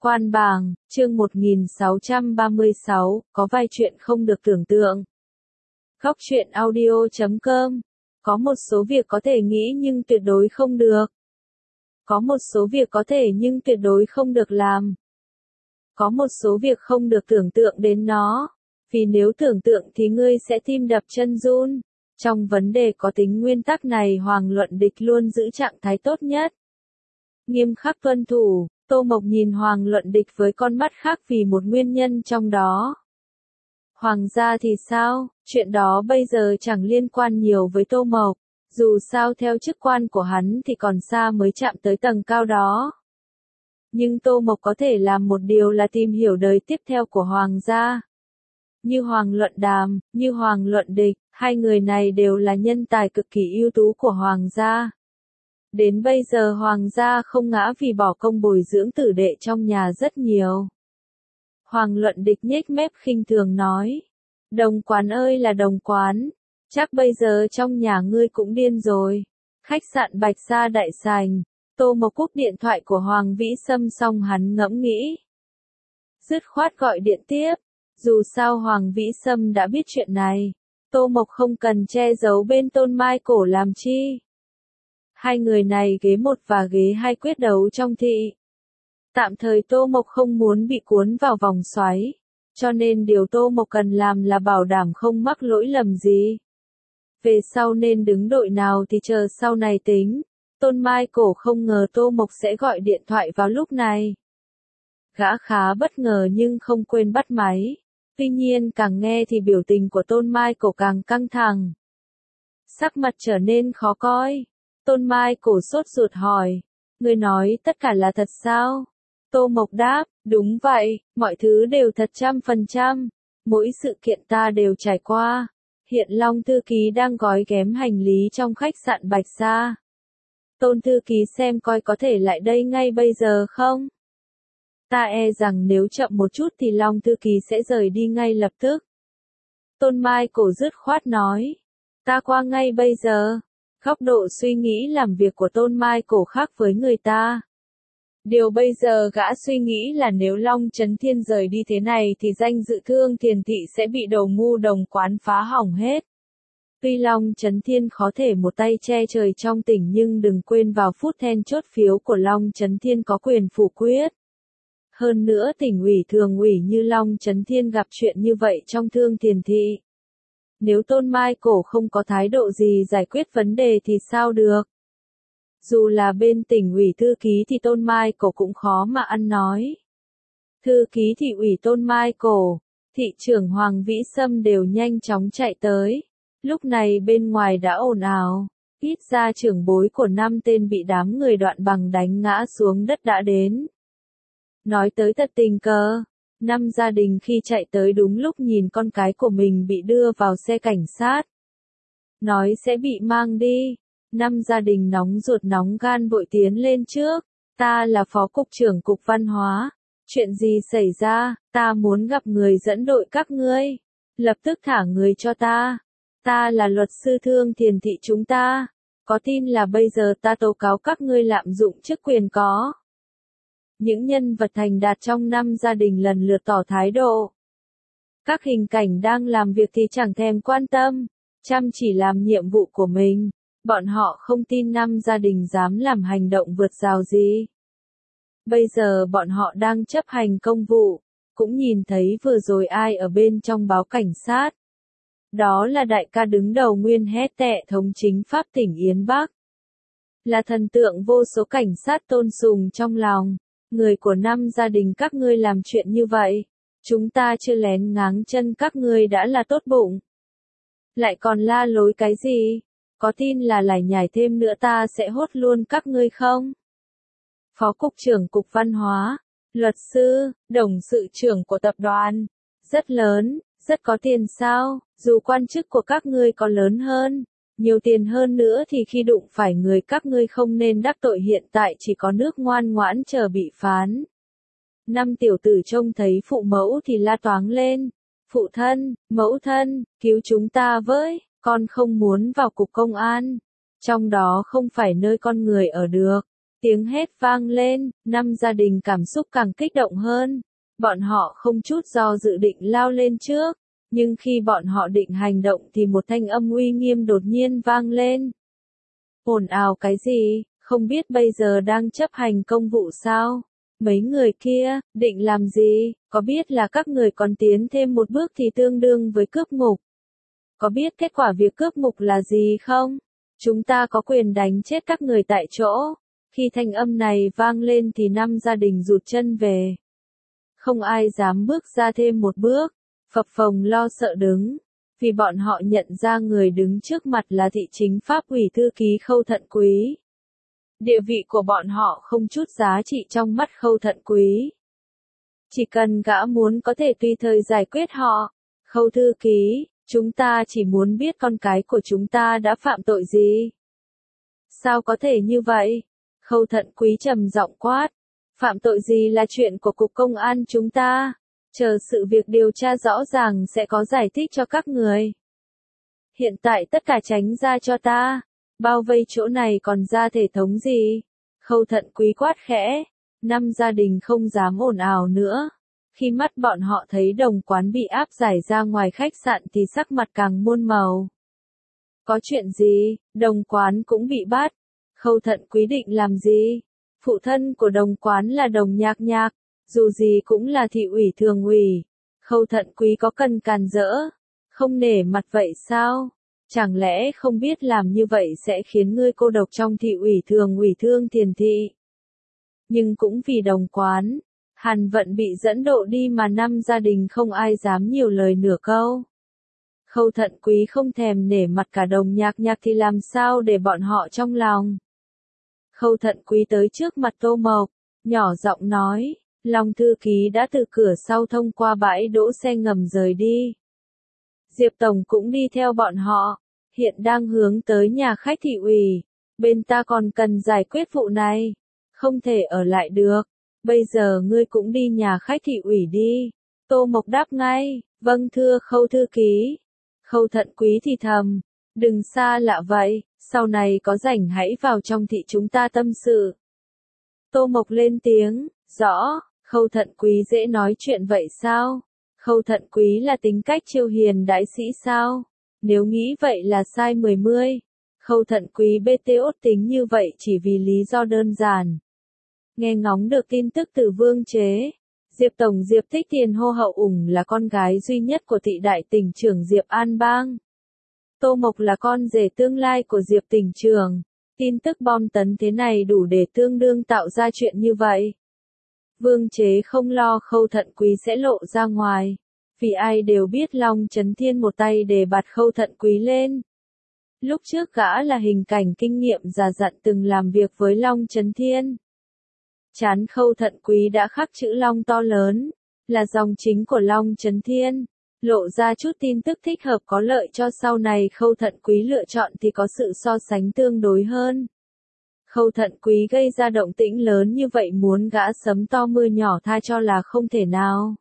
Quan bàng, chương 1636, có vài chuyện không được tưởng tượng. Góc truyện audio.com. Có một số việc có thể nghĩ nhưng tuyệt đối không được. Có một số việc có thể nhưng tuyệt đối không được làm. Có một số việc không được tưởng tượng đến nó, vì nếu tưởng tượng thì ngươi sẽ tim đập chân run. Trong vấn đề có tính nguyên tắc này Hoàng Luận Địch luôn giữ trạng thái tốt nhất. Nghiêm khắc tuân thủ. Tô Mộc nhìn Hoàng Luận Địch với con mắt khác vì một nguyên nhân trong đó. Hoàng gia thì sao? Chuyện đó bây giờ chẳng liên quan nhiều với Tô Mộc. Dù sao theo chức quan của hắn thì còn xa mới chạm tới tầng cao đó. Nhưng Tô Mộc có thể làm một điều là tìm hiểu đời tiếp theo của Hoàng gia. Như Hoàng Luận Đàm, như Hoàng Luận Địch, hai người này đều là nhân tài cực kỳ ưu tú của Hoàng gia. Đến bây giờ Hoàng gia không ngã vì bỏ công bồi dưỡng tử đệ trong nhà rất nhiều. Hoàng Luận Địch nhếch mép khinh thường nói. Đồng quán ơi là đồng quán, chắc bây giờ trong nhà ngươi cũng điên rồi. Khách sạn Bạch Sa Đại Sành, Tô Mộc cúp điện thoại của Hoàng Vĩ Sâm xong hắn ngẫm nghĩ. Dứt khoát gọi điện tiếp, dù sao Hoàng Vĩ Sâm đã biết chuyện này. Tô Mộc không cần che giấu bên Tôn Mai Cổ làm chi. Hai người này ghế một và ghế hai quyết đấu trong thị. Tạm thời Tô Mộc không muốn bị cuốn vào vòng xoáy, cho nên điều Tô Mộc cần làm là bảo đảm không mắc lỗi lầm gì. Về sau nên đứng đội nào thì chờ sau này tính. Tôn Mai Cổ không ngờ Tô Mộc sẽ gọi điện thoại vào lúc này. Gã khá bất ngờ nhưng không quên bắt máy. Tuy nhiên càng nghe thì biểu tình của Tôn Mai Cổ càng căng thẳng. Sắc mặt trở nên khó coi. Tôn Mai Cổ sốt ruột hỏi. Ngươi nói tất cả là thật sao? Tô Mộc đáp, đúng vậy, mọi thứ đều thật 100%. Mỗi sự kiện ta đều trải qua. Hiện Long thư ký đang gói ghém hành lý trong khách sạn Bạch Sa. Tôn thư ký xem coi có thể lại đây ngay bây giờ không? Ta e rằng nếu chậm một chút thì Long thư ký sẽ rời đi ngay lập tức. Tôn Mai Cổ dứt khoát nói. Ta qua ngay bây giờ. Góc độ suy nghĩ làm việc của Tôn Mai Cổ khác với người ta. Điều bây giờ gã suy nghĩ là nếu Long Chấn Thiên rời đi thế này thì danh dự Thương Thiền thị sẽ bị đầu ngu đồng quán phá hỏng hết. Tuy Long Chấn Thiên có thể một tay che trời trong tỉnh nhưng đừng quên vào phút then chốt phiếu của Long Chấn Thiên có quyền phủ quyết. Hơn nữa tỉnh ủy thường ủy như Long Chấn Thiên gặp chuyện như vậy trong Thương Thiền thị. Nếu Tôn Mai Cổ không có thái độ gì giải quyết vấn đề thì sao được? Dù là bên tỉnh ủy thư ký thì Tôn Mai Cổ cũng khó mà ăn nói. Thư ký thị ủy Tôn Mai Cổ, thị trưởng Hoàng Vĩ Sâm đều nhanh chóng chạy tới. Lúc này bên ngoài đã ồn ào. Ít ra trưởng bối của 5 tên bị đám người Đoạn Bằng đánh ngã xuống đất đã đến. Nói tới thật tình cờ. 5 gia đình khi chạy tới đúng lúc nhìn con cái của mình bị đưa vào xe cảnh sát. Nói sẽ bị mang đi. 5 gia đình nóng ruột nóng gan vội tiến lên trước. Ta là phó cục trưởng cục văn hóa. Chuyện gì xảy ra? Ta muốn gặp người dẫn đội các ngươi. Lập tức thả người cho ta. Ta là luật sư Thương Thiền thị chúng ta. Có tin là bây giờ ta tố cáo các ngươi lạm dụng chức quyền có. Những nhân vật thành đạt trong 5 gia đình lần lượt tỏ thái độ. Các hình cảnh đang làm việc thì chẳng thèm quan tâm, chăm chỉ làm nhiệm vụ của mình. Bọn họ không tin 5 gia đình dám làm hành động vượt rào gì. Bây giờ bọn họ đang chấp hành công vụ, cũng nhìn thấy vừa rồi ai ở bên trong báo cảnh sát. Đó là đại ca đứng đầu nguyên hét tệ thống chính pháp tỉnh Yến Bắc. Là thần tượng vô số cảnh sát tôn sùng trong lòng. Người của 5 gia đình các ngươi làm chuyện như vậy. Chúng ta chưa lén ngáng chân các ngươi đã là tốt bụng. Lại còn la lối cái gì? Có tin là lải nhải thêm nữa ta sẽ hốt luôn các ngươi không? Phó cục trưởng cục văn hóa, luật sư, đồng sự trưởng của tập đoàn. Rất lớn, rất có tiền sao? Dù quan chức của các ngươi có lớn hơn, nhiều tiền hơn nữa thì khi đụng phải người các ngươi không nên đắc tội, hiện tại chỉ có nước ngoan ngoãn chờ bị phán. 5 tiểu tử trông thấy phụ mẫu thì la toáng lên. Phụ thân, mẫu thân, cứu chúng ta với, con không muốn vào cục công an. Trong đó không phải nơi con người ở được. Tiếng hét vang lên, 5 gia đình cảm xúc càng kích động hơn. Bọn họ không chút do dự định lao lên trước, nhưng khi bọn họ định hành động thì một thanh âm uy nghiêm đột nhiên vang lên. Ồn ào cái gì, không biết bây giờ đang chấp hành công vụ sao? Mấy người kia, định làm gì, có biết là các người còn tiến thêm một bước thì tương đương với cướp ngục? Có biết kết quả việc cướp ngục là gì không? Chúng ta có quyền đánh chết các người tại chỗ. Khi thanh âm này vang lên thì 5 gia đình rụt chân về. Không ai dám bước ra thêm một bước, phập phồng lo sợ đứng, vì bọn họ nhận ra người đứng trước mặt là thị chính pháp ủy thư ký Khâu Thận Quý. Địa vị của bọn họ không chút giá trị trong mắt Khâu Thận Quý. Chỉ cần gã muốn có thể tùy thời giải quyết họ. Khâu thư ký, chúng ta chỉ muốn biết con cái của chúng ta đã phạm tội gì. Sao có thể như vậy? Khâu Thận Quý trầm giọng quát. Phạm tội gì là chuyện của cục công an chúng ta. Chờ sự việc điều tra rõ ràng sẽ có giải thích cho các người. Hiện tại tất cả tránh ra cho ta. Bao vây chỗ này còn ra thể thống gì? Khâu Thận Quý quát khẽ. 5 gia đình không dám ồn ào nữa. Khi mắt bọn họ thấy đồng quán bị áp giải ra ngoài khách sạn thì sắc mặt càng muôn màu. Có chuyện gì, đồng quán cũng bị bắt. Khâu Thận Quý định làm gì? Phụ thân của đồng quán là đồng Nhạc Nhạc, dù gì cũng là thị ủy thường ủy. Khâu Thận Quý có cần càn rỡ, không nể mặt vậy sao? Chẳng lẽ không biết làm như vậy sẽ khiến ngươi cô độc trong thị ủy thường ủy Thương Thiền Thị? Nhưng cũng vì đồng quán, Hàn Vận bị dẫn độ đi mà 5 gia đình không ai dám nhiều lời nửa câu. Khâu Thận Quý không thèm nể mặt cả đồng Nhạc Nhạc thì làm sao để bọn họ trong lòng. Khâu Thận Quý tới trước mặt Tô Mộc, nhỏ giọng nói, Long thư ký đã từ cửa sau thông qua bãi đỗ xe ngầm rời đi. Diệp Tổng cũng đi theo bọn họ, hiện đang hướng tới nhà khách thị ủy, bên ta còn cần giải quyết vụ này, không thể ở lại được, bây giờ ngươi cũng đi nhà khách thị ủy đi. Tô Mộc đáp ngay, vâng thưa Khâu thư ký. Khâu Thận Quý thì thầm, đừng xa lạ vậy, sau này có rảnh hãy vào trong thị chúng ta tâm sự. Tô Mộc lên tiếng, rõ, Khâu Thận Quý dễ nói chuyện vậy sao? Khâu Thận Quý là tính cách chiêu hiền đại sĩ sao? Nếu nghĩ vậy là sai mười mươi. Khâu Thận Quý BTO tính như vậy chỉ vì lý do đơn giản. Nghe ngóng được tin tức từ Vương Chế, Diệp Tổng Diệp Thích Tiền Hô Hậu Ủng là con gái duy nhất của thị đại tỉnh trưởng Diệp An Bang. Tô Mộc là con rể tương lai của Diệp tỉnh trưởng. Tin tức bom tấn thế này đủ để tương đương tạo ra chuyện như vậy. Vương Chế không lo Khâu Thận Quý sẽ lộ ra ngoài, vì ai đều biết Long Chấn Thiên một tay đề bạt Khâu Thận Quý lên. Lúc trước gã là hình cảnh kinh nghiệm già dặn từng làm việc với Long Chấn Thiên. Trán Khâu Thận Quý đã khắc chữ Long to lớn, là dòng chính của Long Chấn Thiên, lộ ra chút tin tức thích hợp có lợi cho sau này Khâu Thận Quý lựa chọn thì có sự so sánh tương đối hơn. Khâu Thận Quý gây ra động tĩnh lớn như vậy muốn gã sấm to mưa nhỏ tha cho là không thể nào.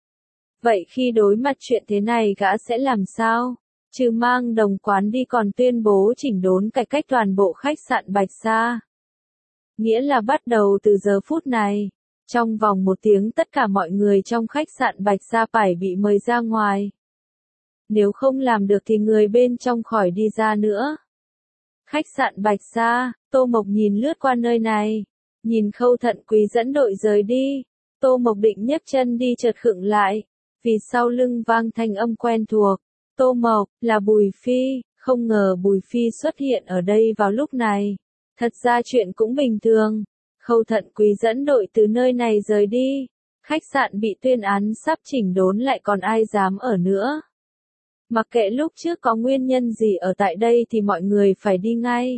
Vậy khi đối mặt chuyện thế này gã sẽ làm sao? Trừ mang đồng quán đi còn tuyên bố chỉnh đốn cải cách toàn bộ khách sạn Bạch Sa. Nghĩa là bắt đầu từ giờ phút này, trong vòng 1 tiếng tất cả mọi người trong khách sạn Bạch Sa phải bị mời ra ngoài. Nếu không làm được thì người bên trong khỏi đi ra nữa. Khách sạn Bạch Sa, Tô Mộc nhìn lướt qua nơi này, nhìn Khâu Thận Quý dẫn đội rời đi. Tô Mộc định nhấc chân đi chợt khựng lại, vì sau lưng vang thanh âm quen thuộc. Tô Mộc, là Bùi Phi, không ngờ Bùi Phi xuất hiện ở đây vào lúc này. Thật ra chuyện cũng bình thường. Khâu Thận Quý dẫn đội từ nơi này rời đi. Khách sạn bị tuyên án sắp chỉnh đốn lại còn ai dám ở nữa. Mặc kệ lúc trước có nguyên nhân gì ở tại đây thì mọi người phải đi ngay.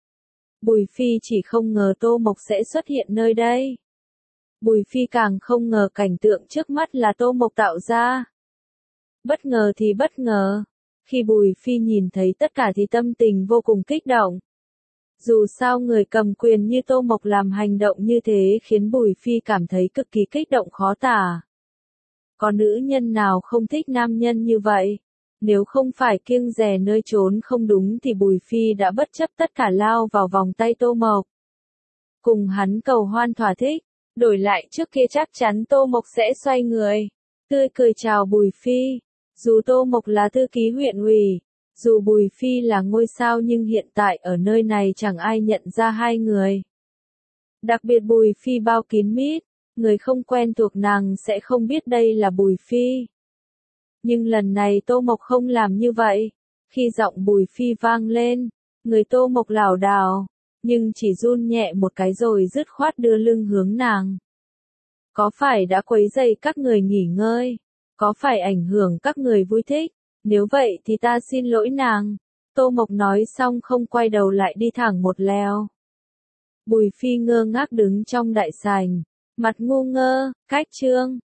Bùi Phi chỉ không ngờ Tô Mộc sẽ xuất hiện nơi đây. Bùi Phi càng không ngờ cảnh tượng trước mắt là Tô Mộc tạo ra. Bất ngờ thì bất ngờ. Khi Bùi Phi nhìn thấy tất cả thì tâm tình vô cùng kích động. Dù sao người cầm quyền như Tô Mộc làm hành động như thế khiến Bùi Phi cảm thấy cực kỳ kích động khó tả. Có nữ nhân nào không thích nam nhân như vậy? Nếu không phải kiêng dè nơi trốn không đúng thì Bùi Phi đã bất chấp tất cả lao vào vòng tay Tô Mộc. cùng hắn cầu hoan thỏa thích. Đổi lại trước kia chắc chắn Tô Mộc sẽ xoay người, tươi cười chào Bùi Phi. Dù Tô Mộc là thư ký huyện ủy, dù Bùi Phi là ngôi sao nhưng hiện tại ở nơi này chẳng ai nhận ra hai người. Đặc biệt Bùi Phi bao kín mít, người không quen thuộc nàng sẽ không biết đây là Bùi Phi. Nhưng lần này Tô Mộc không làm như vậy. Khi giọng Bùi Phi vang lên, người Tô Mộc lảo đảo, nhưng chỉ run nhẹ một cái rồi dứt khoát đưa lưng hướng nàng. Có phải đã quấy rầy các người nghỉ ngơi? Có phải ảnh hưởng các người vui thích? Nếu vậy thì ta xin lỗi nàng. Tô Mộc nói xong không quay đầu lại đi thẳng một lèo. Bùi Phi ngơ ngác đứng trong đại sảnh, mặt ngu ngơ, cách chương.